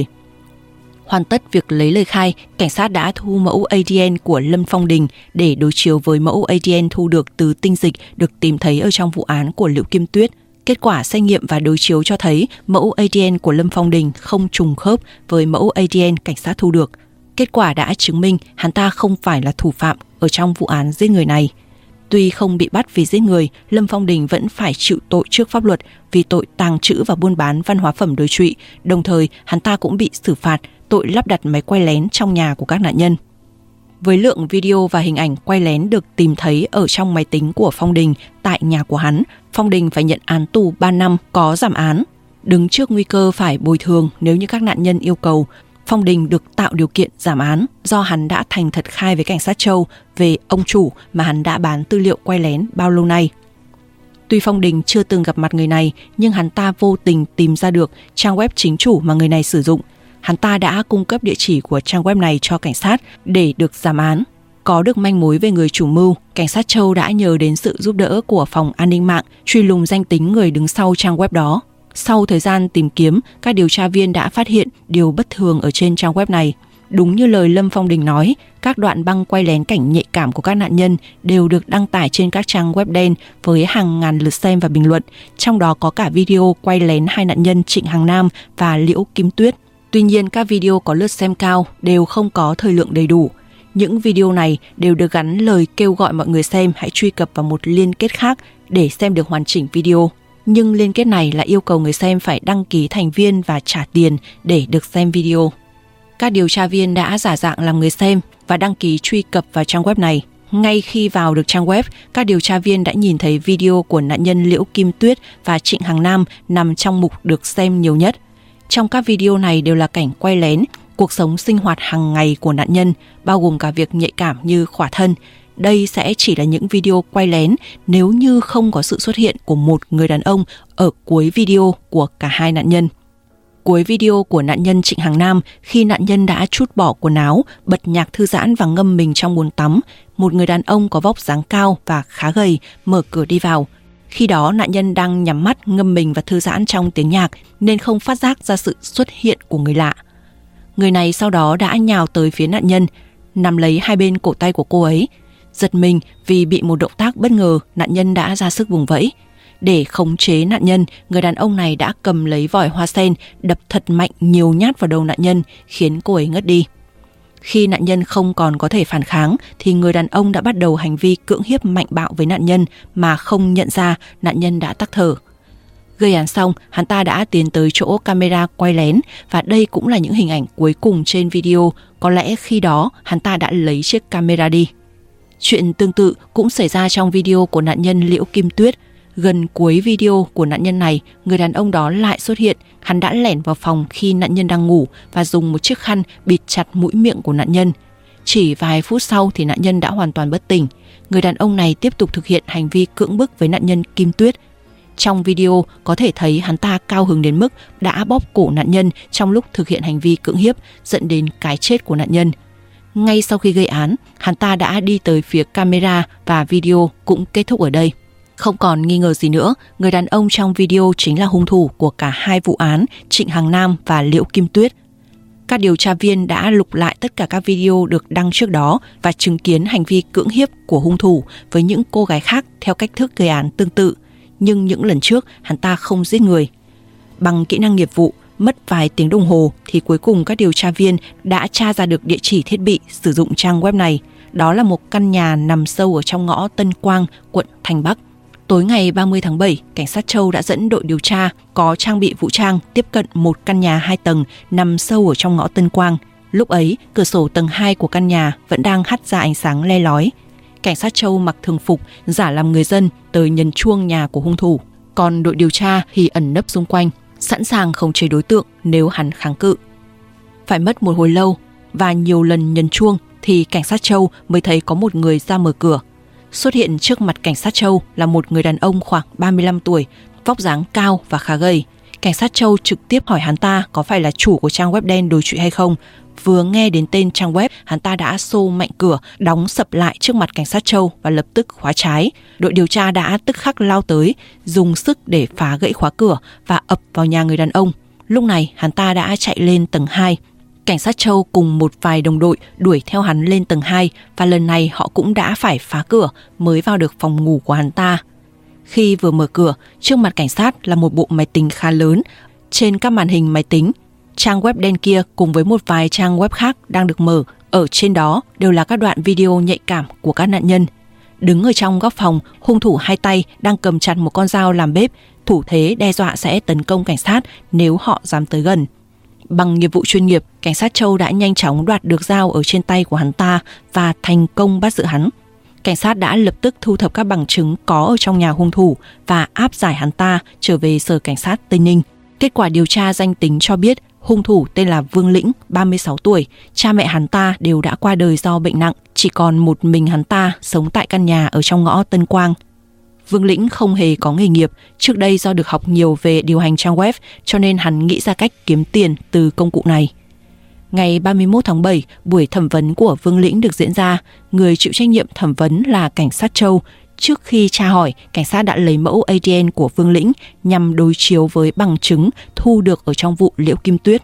Hoàn tất việc lấy lời khai, cảnh sát đã thu mẫu a đê en của Lâm Phong Đình để đối chiếu với mẫu a đê en thu được từ tinh dịch được tìm thấy ở trong vụ án của Liễu Kim Tuyết. Kết quả xét nghiệm và đối chiếu cho thấy mẫu a đê en của Lâm Phong Đình không trùng khớp với mẫu a đê en cảnh sát thu được. Kết quả đã chứng minh hắn ta không phải là thủ phạm ở trong vụ án giết người này. Tuy không bị bắt vì giết người, Lâm Phong Đình vẫn phải chịu tội trước pháp luật vì tội tàng trữ và buôn bán văn hóa phẩm đối trụy. Đồng thời, hắn ta cũng bị xử phạt tội lắp đặt máy quay lén trong nhà của các nạn nhân. Với lượng video và hình ảnh quay lén được tìm thấy ở trong máy tính của Phong Đình tại nhà của hắn, Phong Đình phải nhận án tù ba năm có giảm án. Đứng trước nguy cơ phải bồi thường nếu như các nạn nhân yêu cầu, Phong Đình được tạo điều kiện giảm án do hắn đã thành thật khai với cảnh sát Châu về ông chủ mà hắn đã bán tư liệu quay lén bao lâu nay. Tuy Phong Đình chưa từng gặp mặt người này, nhưng hắn ta vô tình tìm ra được trang web chính chủ mà người này sử dụng. Hắn ta đã cung cấp địa chỉ của trang web này cho cảnh sát để được giảm án. Có được manh mối về người chủ mưu, cảnh sát Châu đã nhờ đến sự giúp đỡ của phòng an ninh mạng truy lùng danh tính người đứng sau trang web đó. Sau thời gian tìm kiếm, các điều tra viên đã phát hiện điều bất thường ở trên trang web này. Đúng như lời Lâm Phong Đình nói, các đoạn băng quay lén cảnh nhạy cảm của các nạn nhân đều được đăng tải trên các trang web đen với hàng ngàn lượt xem và bình luận, trong đó có cả video quay lén hai nạn nhân Trịnh Hằng Nam và Liễu Kim Tuyết. Tuy nhiên, các video có lượt xem cao đều không có thời lượng đầy đủ. Những video này đều được gắn lời kêu gọi mọi người xem hãy truy cập vào một liên kết khác để xem được hoàn chỉnh video. Nhưng liên kết này lại yêu cầu người xem phải đăng ký thành viên và trả tiền để được xem video. Các điều tra viên đã giả dạng làm người xem và đăng ký truy cập vào trang web này. Ngay khi vào được trang web, các điều tra viên đã nhìn thấy video của nạn nhân Liễu Kim Tuyết và Trịnh Hằng Nam nằm trong mục được xem nhiều nhất. Trong các video này đều là cảnh quay lén, cuộc sống sinh hoạt hàng ngày của nạn nhân, bao gồm cả việc nhạy cảm như khỏa thân. Đây sẽ chỉ là những video quay lén nếu như không có sự xuất hiện của một người đàn ông ở cuối video của cả hai nạn nhân. Cuối video của nạn nhân Trịnh Hằng Nam, khi nạn nhân đã trút bỏ quần áo, bật nhạc thư giãn và ngâm mình trong bồn tắm, một người đàn ông có vóc dáng cao và khá gầy mở cửa đi vào. Khi đó nạn nhân đang nhắm mắt ngâm mình và thư giãn trong tiếng nhạc nên không phát giác ra sự xuất hiện của người lạ. Người này sau đó đã nhào tới phía nạn nhân, nắm lấy hai bên cổ tay của cô ấy. Giật mình vì bị một động tác bất ngờ, nạn nhân đã ra sức vùng vẫy. Để khống chế nạn nhân, người đàn ông này đã cầm lấy vòi hoa sen đập thật mạnh nhiều nhát vào đầu nạn nhân, khiến cô ấy ngất đi. Khi nạn nhân không còn có thể phản kháng thì người đàn ông đã bắt đầu hành vi cưỡng hiếp mạnh bạo với nạn nhân mà không nhận ra nạn nhân đã tắc thở. Gây án xong, hắn ta đã tiến tới chỗ camera quay lén và đây cũng là những hình ảnh cuối cùng trên video. Có lẽ khi đó hắn ta đã lấy chiếc camera đi. Chuyện tương tự cũng xảy ra trong video của nạn nhân Liễu Kim Tuyết. Gần cuối video của nạn nhân này, người đàn ông đó lại xuất hiện. Hắn đã lẻn vào phòng khi nạn nhân đang ngủ và dùng một chiếc khăn bịt chặt mũi miệng của nạn nhân. Chỉ vài phút sau thì nạn nhân đã hoàn toàn bất tỉnh. Người đàn ông này tiếp tục thực hiện hành vi cưỡng bức với nạn nhân Kim Tuyết. Trong video có thể thấy hắn ta cao hứng đến mức đã bóp cổ nạn nhân trong lúc thực hiện hành vi cưỡng hiếp, dẫn đến cái chết của nạn nhân. Ngay sau khi gây án, hắn ta đã đi tới phía camera và video cũng kết thúc ở đây. Không còn nghi ngờ gì nữa, người đàn ông trong video chính là hung thủ của cả hai vụ án Trịnh Hằng Nam và Liễu Kim Tuyết. Các điều tra viên đã lục lại tất cả các video được đăng trước đó và chứng kiến hành vi cưỡng hiếp của hung thủ với những cô gái khác theo cách thức gây án tương tự. Nhưng những lần trước hắn ta không giết người. Bằng kỹ năng nghiệp vụ, mất vài tiếng đồng hồ thì cuối cùng các điều tra viên đã tra ra được địa chỉ thiết bị sử dụng trang web này. Đó là một căn nhà nằm sâu ở trong ngõ Tân Quang, quận Thanh Bắc. Tối ngày ba mươi tháng bảy, cảnh sát Châu đã dẫn đội điều tra có trang bị vũ trang tiếp cận một căn nhà hai tầng nằm sâu ở trong ngõ Tân Quang. Lúc ấy, cửa sổ tầng hai của căn nhà vẫn đang hắt ra ánh sáng le lói. Cảnh sát Châu mặc thường phục, giả làm người dân tới nhấn chuông nhà của hung thủ. Còn đội điều tra thì ẩn nấp xung quanh, sẵn sàng khống chế đối tượng nếu hắn kháng cự. Phải mất một hồi lâu và nhiều lần nhấn chuông thì cảnh sát Châu mới thấy có một người ra mở cửa. Xuất hiện trước mặt cảnh sát Châu là một người đàn ông khoảng ba mươi lăm tuổi, vóc dáng cao và khá gầy. Cảnh sát Châu trực tiếp hỏi hắn ta có phải là chủ của trang web đen đồi trụy hay không. Vừa nghe đến tên trang web, hắn ta đã xô mạnh cửa, đóng sập lại trước mặt cảnh sát Châu và lập tức khóa trái. Đội điều tra đã tức khắc lao tới, dùng sức để phá gãy khóa cửa và ập vào nhà người đàn ông. Lúc này, hắn ta đã chạy lên tầng hai. Cảnh sát Châu cùng một vài đồng đội đuổi theo hắn lên tầng hai và lần này họ cũng đã phải phá cửa mới vào được phòng ngủ của hắn ta. Khi vừa mở cửa, trước mặt cảnh sát là một bộ máy tính khá lớn. Trên các màn hình máy tính, trang web đen kia cùng với một vài trang web khác đang được mở. Ở trên đó đều là các đoạn video nhạy cảm của các nạn nhân. Đứng ở trong góc phòng, hung thủ hai tay đang cầm chặt một con dao làm bếp, thủ thế đe dọa sẽ tấn công cảnh sát nếu họ dám tới gần. Bằng nghiệp vụ chuyên nghiệp, cảnh sát Châu đã nhanh chóng đoạt được dao ở trên tay của hắn ta và thành công bắt giữ hắn. Cảnh sát đã lập tức thu thập các bằng chứng có ở trong nhà hung thủ và áp giải hắn ta trở về sở cảnh sát Tây Ninh. Kết quả điều tra danh tính cho biết hung thủ tên là Vương Lĩnh, ba mươi sáu tuổi. Cha mẹ hắn ta đều đã qua đời do bệnh nặng, chỉ còn một mình hắn ta sống tại căn nhà ở trong ngõ Tân Quang. Vương Lĩnh không hề có nghề nghiệp, trước đây do được học nhiều về điều hành trang web cho nên hắn nghĩ ra cách kiếm tiền từ công cụ này. Ngày ba mươi mốt tháng bảy, buổi thẩm vấn của Vương Lĩnh được diễn ra. Người chịu trách nhiệm thẩm vấn là cảnh sát Châu. Trước khi tra hỏi, cảnh sát đã lấy mẫu a đê en của Vương Lĩnh nhằm đối chiếu với bằng chứng thu được ở trong vụ Liễu Kim Tuyết.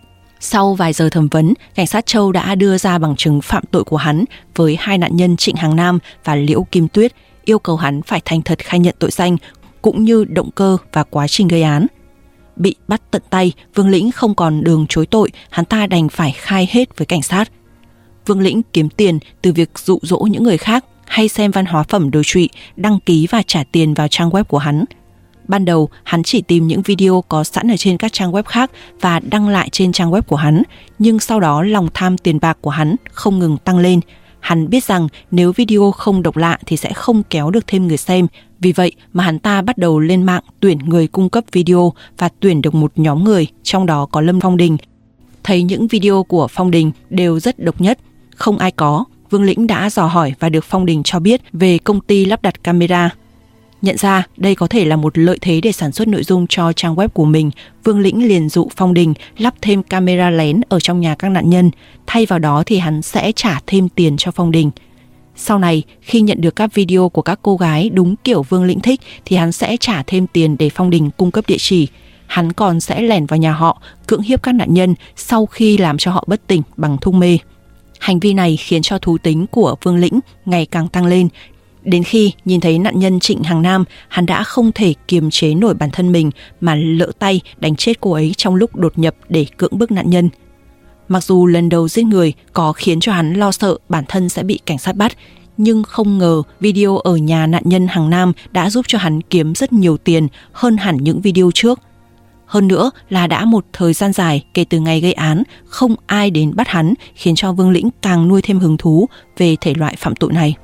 Sau vài giờ thẩm vấn, cảnh sát Châu đã đưa ra bằng chứng phạm tội của hắn với hai nạn nhân Trịnh Hằng Nam và Liễu Kim Tuyết, yêu cầu hắn phải thành thật khai nhận tội danh cũng như động cơ và quá trình gây án. Bị bắt tận tay, Vương Lĩnh không còn đường chối tội, hắn ta đành phải khai hết với cảnh sát. Vương Lĩnh kiếm tiền từ việc dụ dỗ những người khác hay xem văn hóa phẩm đồi trụy, đăng ký và trả tiền vào trang web của hắn. Ban đầu, hắn chỉ tìm những video có sẵn ở trên các trang web khác và đăng lại trên trang web của hắn, nhưng sau đó lòng tham tiền bạc của hắn không ngừng tăng lên. Hắn biết rằng nếu video không độc lạ thì sẽ không kéo được thêm người xem. Vì vậy mà hắn ta bắt đầu lên mạng tuyển người cung cấp video và tuyển được một nhóm người, trong đó có Lâm Phong Đình. Thấy những video của Phong Đình đều rất độc nhất, không ai có, Vương Lĩnh đã dò hỏi và được Phong Đình cho biết về công ty lắp đặt camera. Nhận ra đây có thể là một lợi thế để sản xuất nội dung cho trang web của mình, Vương Lĩnh liền dụ Phong Đình lắp thêm camera lén ở trong nhà các nạn nhân. Thay vào đó thì hắn sẽ trả thêm tiền cho Phong Đình. Sau này, khi nhận được các video của các cô gái đúng kiểu Vương Lĩnh thích thì hắn sẽ trả thêm tiền để Phong Đình cung cấp địa chỉ. Hắn còn sẽ lẻn vào nhà họ, cưỡng hiếp các nạn nhân sau khi làm cho họ bất tỉnh bằng thuốc mê. Hành vi này khiến cho thú tính của Vương Lĩnh ngày càng tăng lên. Đến khi nhìn thấy nạn nhân Trịnh Hằng Nam, hắn đã không thể kiềm chế nổi bản thân mình mà lỡ tay đánh chết cô ấy trong lúc đột nhập để cưỡng bức nạn nhân. Mặc dù lần đầu giết người có khiến cho hắn lo sợ bản thân sẽ bị cảnh sát bắt, nhưng không ngờ video ở nhà nạn nhân Hằng Nam đã giúp cho hắn kiếm rất nhiều tiền hơn hẳn những video trước. Hơn nữa là đã một thời gian dài kể từ ngày gây án, không ai đến bắt hắn, khiến cho Vương Lĩnh càng nuôi thêm hứng thú về thể loại phạm tội này.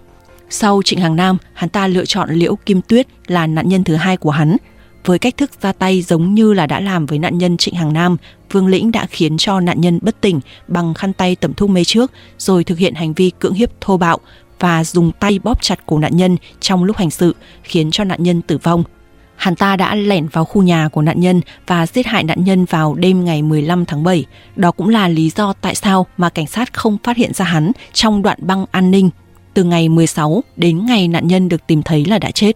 Sau Trịnh Hằng Nam, hắn ta lựa chọn Liễu Kim Tuyết là nạn nhân thứ hai của hắn. Với cách thức ra tay giống như là đã làm với nạn nhân Trịnh Hằng Nam, Vương Lĩnh đã khiến cho nạn nhân bất tỉnh bằng khăn tay tẩm thuốc mê trước, rồi thực hiện hành vi cưỡng hiếp thô bạo và dùng tay bóp chặt cổ nạn nhân trong lúc hành sự, khiến cho nạn nhân tử vong. Hắn ta đã lẻn vào khu nhà của nạn nhân và giết hại nạn nhân vào đêm ngày mười lăm tháng bảy. Đó cũng là lý do tại sao mà cảnh sát không phát hiện ra hắn trong đoạn băng an ninh từ ngày mười sáu đến ngày nạn nhân được tìm thấy là đã chết.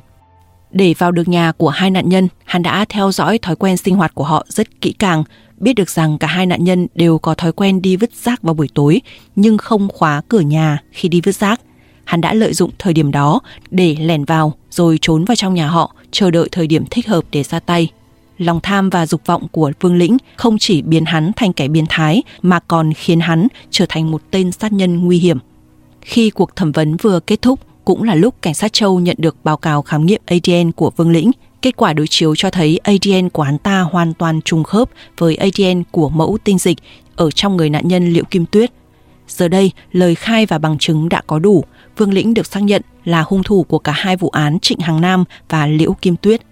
Để vào được nhà của hai nạn nhân, hắn đã theo dõi thói quen sinh hoạt của họ rất kỹ càng, biết được rằng cả hai nạn nhân đều có thói quen đi vứt rác vào buổi tối, nhưng không khóa cửa nhà khi đi vứt rác. Hắn đã lợi dụng thời điểm đó để lẻn vào rồi trốn vào trong nhà họ, chờ đợi thời điểm thích hợp để ra tay. Lòng tham và dục vọng của Vương Lĩnh không chỉ biến hắn thành kẻ biến thái mà còn khiến hắn trở thành một tên sát nhân nguy hiểm. Khi cuộc thẩm vấn vừa kết thúc, cũng là lúc cảnh sát Châu nhận được báo cáo khám nghiệm a đê en của Vương Lĩnh. Kết quả đối chiếu cho thấy a đê en của hắn ta hoàn toàn trùng khớp với a đê en của mẫu tinh dịch ở trong người nạn nhân Liễu Kim Tuyết. Giờ đây, lời khai và bằng chứng đã có đủ, Vương Lĩnh được xác nhận là hung thủ của cả hai vụ án Trịnh Hằng Nam và Liễu Kim Tuyết.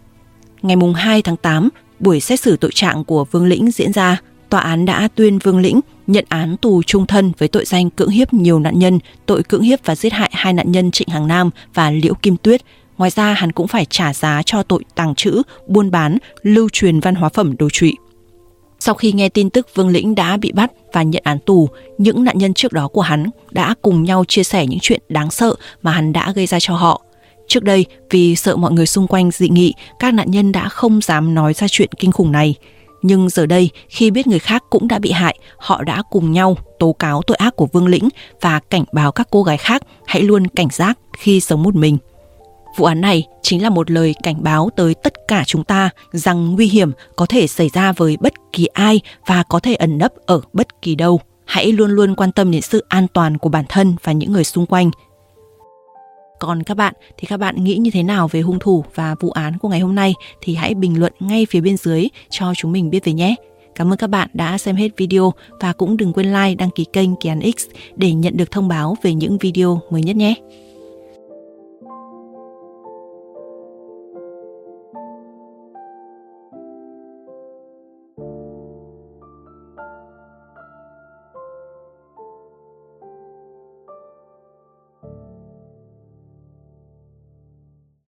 Ngày hai tháng tám, buổi xét xử tội trạng của Vương Lĩnh diễn ra. Tòa án đã tuyên Vương Lĩnh nhận án tù chung thân với tội danh cưỡng hiếp nhiều nạn nhân, tội cưỡng hiếp và giết hại hai nạn nhân Trịnh Hằng Nam và Liễu Kim Tuyết. Ngoài ra, hắn cũng phải trả giá cho tội tàng trữ, buôn bán, lưu truyền văn hóa phẩm đồi trụy. Sau khi nghe tin tức Vương Lĩnh đã bị bắt và nhận án tù, những nạn nhân trước đó của hắn đã cùng nhau chia sẻ những chuyện đáng sợ mà hắn đã gây ra cho họ. Trước đây, vì sợ mọi người xung quanh dị nghị, các nạn nhân đã không dám nói ra chuyện kinh khủng này. Nhưng giờ đây, khi biết người khác cũng đã bị hại, họ đã cùng nhau tố cáo tội ác của Vương Lĩnh và cảnh báo các cô gái khác hãy luôn cảnh giác khi sống một mình. Vụ án này chính là một lời cảnh báo tới tất cả chúng ta rằng nguy hiểm có thể xảy ra với bất kỳ ai và có thể ẩn nấp ở bất kỳ đâu. Hãy luôn luôn quan tâm đến sự an toàn của bản thân và những người xung quanh. Còn các bạn thì các bạn nghĩ như thế nào về hung thủ và vụ án của ngày hôm nay thì hãy bình luận ngay phía bên dưới cho chúng mình biết về nhé. Cảm ơn các bạn đã xem hết video và cũng đừng quên like, đăng ký kênh Kỳ Án X để nhận được thông báo về những video mới nhất nhé.